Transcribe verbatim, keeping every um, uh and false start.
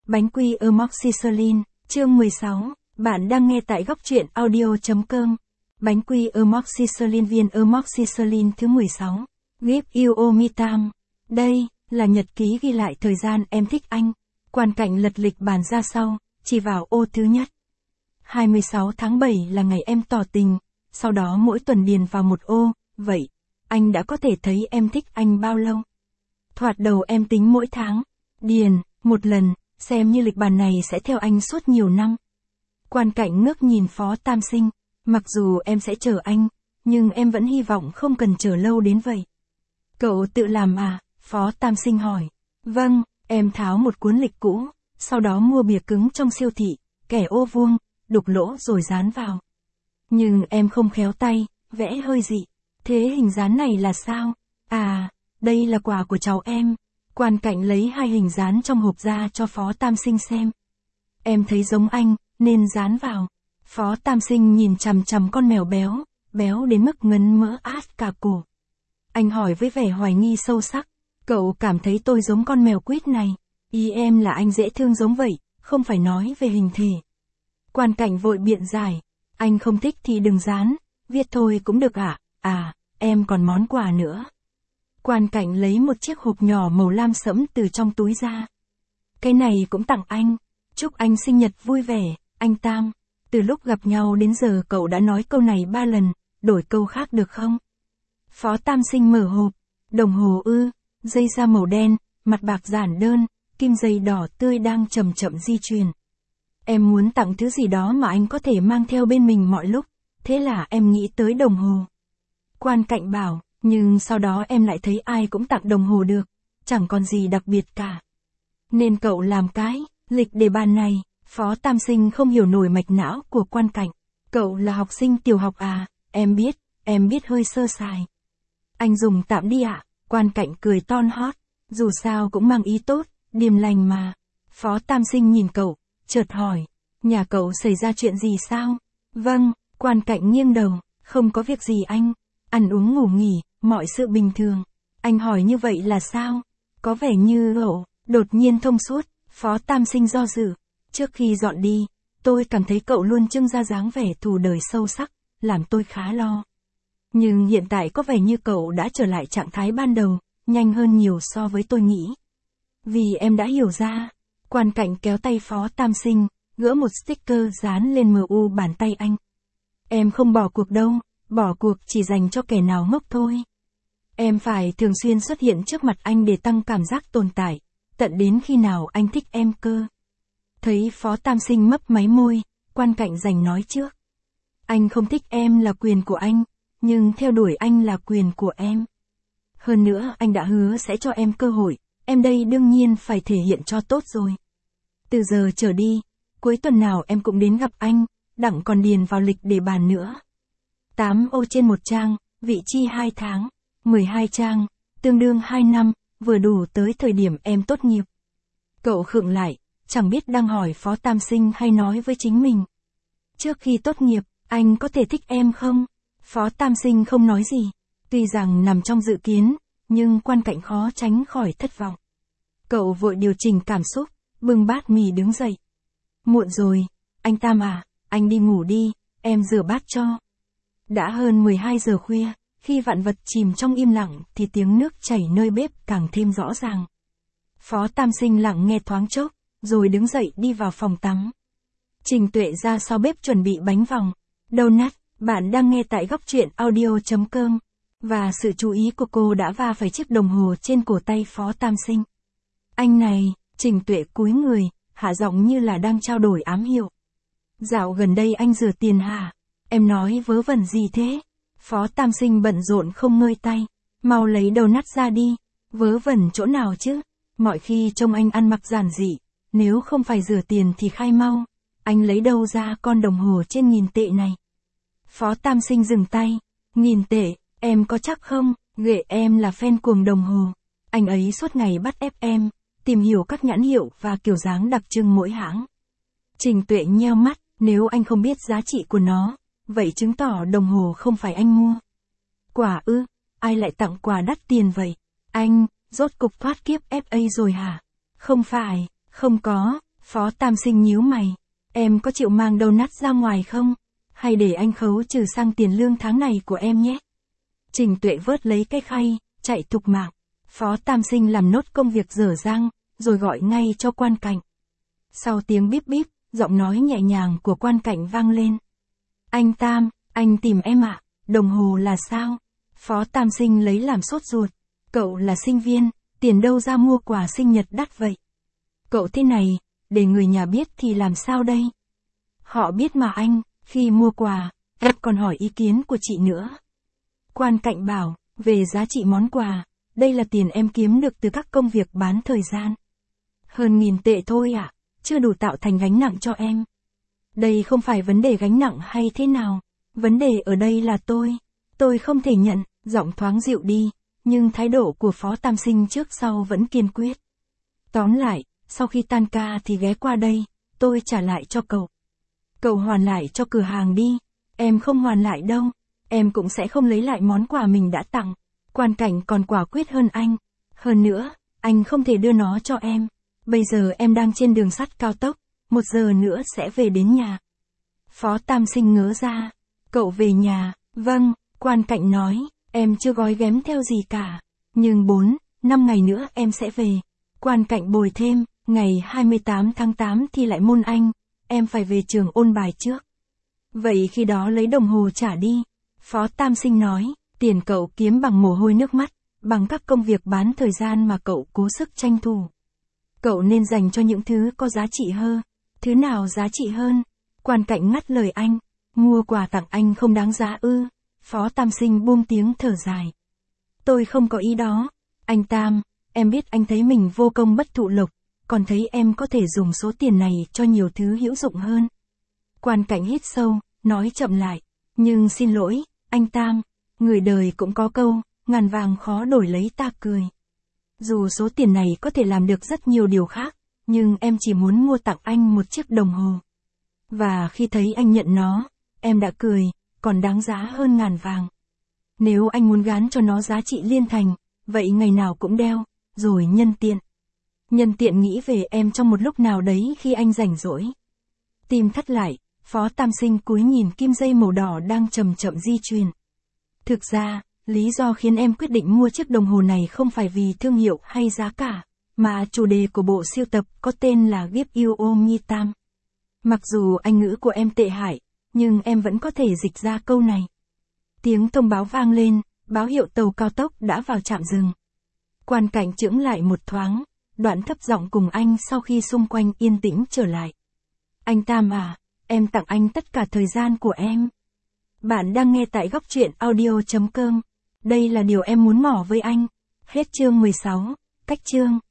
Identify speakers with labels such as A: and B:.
A: Bánh quy amoxicillin, chương mười sáu, bạn đang nghe tại góc truyện audio.com. Bánh quy amoxicillin viên amoxicillin thứ mười sáu. Give you me time. Đây, là nhật ký ghi lại thời gian em thích anh. Quan cảnh lật lịch bàn ra sau, chỉ vào ô thứ nhất. hai mươi sáu tháng bảy là ngày em tỏ tình, sau đó mỗi tuần điền vào một ô, vậy, anh đã có thể thấy em thích anh bao lâu? Thoạt đầu em tính mỗi tháng, điền, một lần, xem như lịch bàn này sẽ theo anh suốt nhiều năm. Quan cảnh ngước nhìn Phó Tam Sinh, mặc dù em sẽ chờ anh, nhưng em vẫn hy vọng không cần chờ lâu đến vậy. Cậu tự làm à? Phó Tam Sinh hỏi. Vâng, em tháo một cuốn lịch cũ, sau đó mua bìa cứng trong siêu thị, kẻ ô vuông, đục lỗ rồi dán vào. Nhưng em không khéo tay, vẽ hơi dị. Thế hình dán này là sao? À, đây là quà của cháu em. Quan cảnh lấy hai hình dán trong hộp ra cho Phó Tam Sinh xem. Em thấy giống anh, nên dán vào. Phó Tam Sinh nhìn chằm chằm con mèo béo, béo đến mức ngấn mỡ át cả cổ. Anh hỏi với vẻ hoài nghi sâu sắc. Cậu cảm thấy tôi giống con mèo quýt này. Ý em là anh dễ thương giống vậy, không phải nói về hình thể. Quan cảnh vội biện giải. Anh không thích thì đừng dán, viết thôi cũng được ạ. À? à, em còn món quà nữa. Quan cảnh lấy một chiếc hộp nhỏ màu lam sẫm từ trong túi ra. Cái này cũng tặng anh. Chúc anh sinh nhật vui vẻ, anh Tam. Từ lúc gặp nhau đến giờ cậu đã nói câu này ba lần, đổi câu khác được không? Phó Tam Sinh mở hộp. Đồng hồ ư, dây da màu đen, mặt bạc giản đơn, kim dây đỏ tươi đang chậm chậm di chuyển. Em muốn tặng thứ gì đó mà anh có thể mang theo bên mình mọi lúc, thế là em nghĩ tới đồng hồ. Quan cảnh bảo, nhưng sau đó em lại thấy ai cũng tặng đồng hồ được, chẳng còn gì đặc biệt cả. Nên cậu làm cái lịch đề bàn này. Phó Tam Sinh không hiểu nổi mạch não của quan cảnh. Cậu là học sinh tiểu học à? Em biết, em biết hơi sơ sài. Anh dùng tạm đi ạ. Quan cảnh cười ton hót. Dù sao cũng mang ý tốt, điềm lành mà. Phó Tam Sinh nhìn cậu, chợt hỏi. Nhà cậu xảy ra chuyện gì sao? Vâng, quan cảnh nghiêng đầu. Không có việc gì anh. Ăn uống ngủ nghỉ, mọi sự bình thường. Anh hỏi như vậy là sao? Có vẻ như cậu đột nhiên thông suốt. Phó Tam Sinh do dự. Trước khi dọn đi, tôi cảm thấy cậu luôn trưng ra dáng vẻ thù đời sâu sắc, làm tôi khá lo. Nhưng hiện tại có vẻ như cậu đã trở lại trạng thái ban đầu, nhanh hơn nhiều so với tôi nghĩ. Vì em đã hiểu ra. Quan cảnh kéo tay Phó Tam Sinh, gỡ một sticker dán lên em u bàn tay anh. Em không bỏ cuộc đâu, bỏ cuộc chỉ dành cho kẻ nào ngốc thôi. Em phải thường xuyên xuất hiện trước mặt anh để tăng cảm giác tồn tại, tận đến khi nào anh thích em cơ. Thấy Phó Tam Sinh mấp máy môi, quan cảnh giành nói trước. Anh không thích em là quyền của anh, nhưng theo đuổi anh là quyền của em. Hơn nữa anh đã hứa sẽ cho em cơ hội, em đây đương nhiên phải thể hiện cho tốt rồi. Từ giờ trở đi, cuối tuần nào em cũng đến gặp anh, đặng còn điền vào lịch để bàn nữa. tám ô trên một trang, vị chi hai tháng, mười hai trang, tương đương hai năm, vừa đủ tới thời điểm em tốt nghiệp. Cậu khựng lại. Chẳng biết đang hỏi Phó Tam Sinh hay nói với chính mình. Trước khi tốt nghiệp, anh có thể thích em không? Phó Tam Sinh không nói gì. Tuy rằng nằm trong dự kiến, nhưng quan cảnh khó tránh khỏi thất vọng. Cậu vội điều chỉnh cảm xúc, bưng bát mì đứng dậy. Muộn rồi, anh Tam à, anh đi ngủ đi, em rửa bát cho. Đã hơn mười hai giờ khuya, khi vạn vật chìm trong im lặng thì tiếng nước chảy nơi bếp càng thêm rõ ràng. Phó Tam Sinh lặng nghe thoáng chốc, rồi đứng dậy đi vào phòng tắm. Trình Tuệ ra sau bếp chuẩn bị bánh vòng. Donut, bạn đang nghe tại góc truyện audio.com. Và sự chú ý của cô đã va phải chiếc đồng hồ trên cổ tay Phó Tam Sinh. Anh này, Trình Tuệ cúi người, hạ giọng như là đang trao đổi ám hiệu. Dạo gần đây anh rửa tiền hả? Em nói vớ vẩn gì thế? Phó Tam Sinh bận rộn không ngơi tay. Mau lấy donut ra đi. Vớ vẩn chỗ nào chứ? Mọi khi trông anh ăn mặc giản dị. Nếu không phải rửa tiền thì khai mau. Anh lấy đâu ra con đồng hồ trên nghìn tệ này? Phó Tam Sinh dừng tay. Nghìn tệ, em có chắc không? Ghệ em là fan cuồng đồng hồ. Anh ấy suốt ngày bắt ép em, tìm hiểu các nhãn hiệu và kiểu dáng đặc trưng mỗi hãng. Trình Tuệ nheo mắt, nếu anh không biết giá trị của nó, vậy chứng tỏ đồng hồ không phải anh mua. Quả ư, ai lại tặng quà đắt tiền vậy? Anh, rốt cục thoát kiếp ép a rồi hả? Không phải. Không có, Phó Tam Sinh nhíu mày. Em có chịu mang donut ra ngoài không? Hay để anh khấu trừ sang tiền lương tháng này của em nhé. Trình Tuệ vớt lấy cái khay, chạy thục mạng. Phó Tam Sinh làm nốt công việc dở dang, rồi gọi ngay cho Quan Cảnh. Sau tiếng bíp bíp, giọng nói nhẹ nhàng của Quan Cảnh vang lên. Anh Tam, anh tìm em ạ, đồng hồ là sao? Phó Tam Sinh lấy làm sốt ruột. Cậu là sinh viên, tiền đâu ra mua quà sinh nhật đắt vậy? Cậu thế này, để người nhà biết thì làm sao đây? Họ biết mà anh, khi mua quà, em còn hỏi ý kiến của chị nữa. Quan Cảnh bảo, về giá trị món quà, đây là tiền em kiếm được từ các công việc bán thời gian. Hơn nghìn tệ thôi ạ, à, chưa đủ tạo thành gánh nặng cho em. Đây không phải vấn đề gánh nặng hay thế nào, vấn đề ở đây là tôi, tôi không thể nhận, giọng thoáng dịu đi, nhưng thái độ của Phó Tam Sinh trước sau vẫn kiên quyết. Tóm lại, sau khi tan ca thì ghé qua đây, tôi trả lại cho cậu. Cậu hoàn lại cho cửa hàng đi, em không hoàn lại đâu, em cũng sẽ không lấy lại món quà mình đã tặng. Quan Cảnh còn quả quyết hơn anh. Hơn nữa, anh không thể đưa nó cho em. Bây giờ em đang trên đường sắt cao tốc, một giờ nữa sẽ về đến nhà. Phó Tam Sinh ngớ ra. Cậu về nhà, vâng, Quan Cảnh nói, em chưa gói ghém theo gì cả. Nhưng bốn, năm ngày nữa em sẽ về. Quan Cảnh bồi thêm, ngày hai mươi tám tháng tám thì lại môn Anh, em phải về trường ôn bài trước. Vậy khi đó lấy đồng hồ trả đi. Phó Tam Sinh nói, tiền cậu kiếm bằng mồ hôi nước mắt, bằng các công việc bán thời gian mà cậu cố sức tranh thủ. Cậu nên dành cho những thứ có giá trị hơn. Thứ nào giá trị hơn? Quan Cảnh ngắt lời anh, mua quà tặng anh không đáng giá ư? Phó Tam Sinh buông tiếng thở dài. Tôi không có ý đó. Anh Tam, em biết anh thấy mình vô công bất thụ lộc, còn thấy em có thể dùng số tiền này cho nhiều thứ hữu dụng hơn. Quan Cảnh hít sâu, nói chậm lại, nhưng xin lỗi, anh Tam, người đời cũng có câu, ngàn vàng khó đổi lấy ta cười. Dù số tiền này có thể làm được rất nhiều điều khác, nhưng em chỉ muốn mua tặng anh một chiếc đồng hồ. Và khi thấy anh nhận nó, em đã cười, còn đáng giá hơn ngàn vàng. Nếu anh muốn gán cho nó giá trị liên thành, vậy ngày nào cũng đeo, rồi nhân tiện. Nhân tiện nghĩ về em trong một lúc nào đấy khi anh rảnh rỗi. Tim thắt lại, Phó Tam Sinh cúi nhìn kim dây màu đỏ đang chậm chậm di chuyển. Thực ra, lý do khiến em quyết định mua chiếc đồng hồ này không phải vì thương hiệu hay giá cả, mà chủ đề của bộ sưu tập có tên là Give You Me Time. Mặc dù Anh ngữ của em tệ hại, nhưng em vẫn có thể dịch ra câu này. Tiếng thông báo vang lên, báo hiệu tàu cao tốc đã vào trạm dừng. Quan Cảnh chững lại một thoáng, đoạn thấp giọng cùng anh sau khi xung quanh yên tĩnh trở lại. Anh Tam à, em tặng anh tất cả thời gian của em. Bạn đang nghe tại góc truyện audio chấm com. Đây là điều em muốn mỏ với anh. Hết chương mười sáu, cách chương.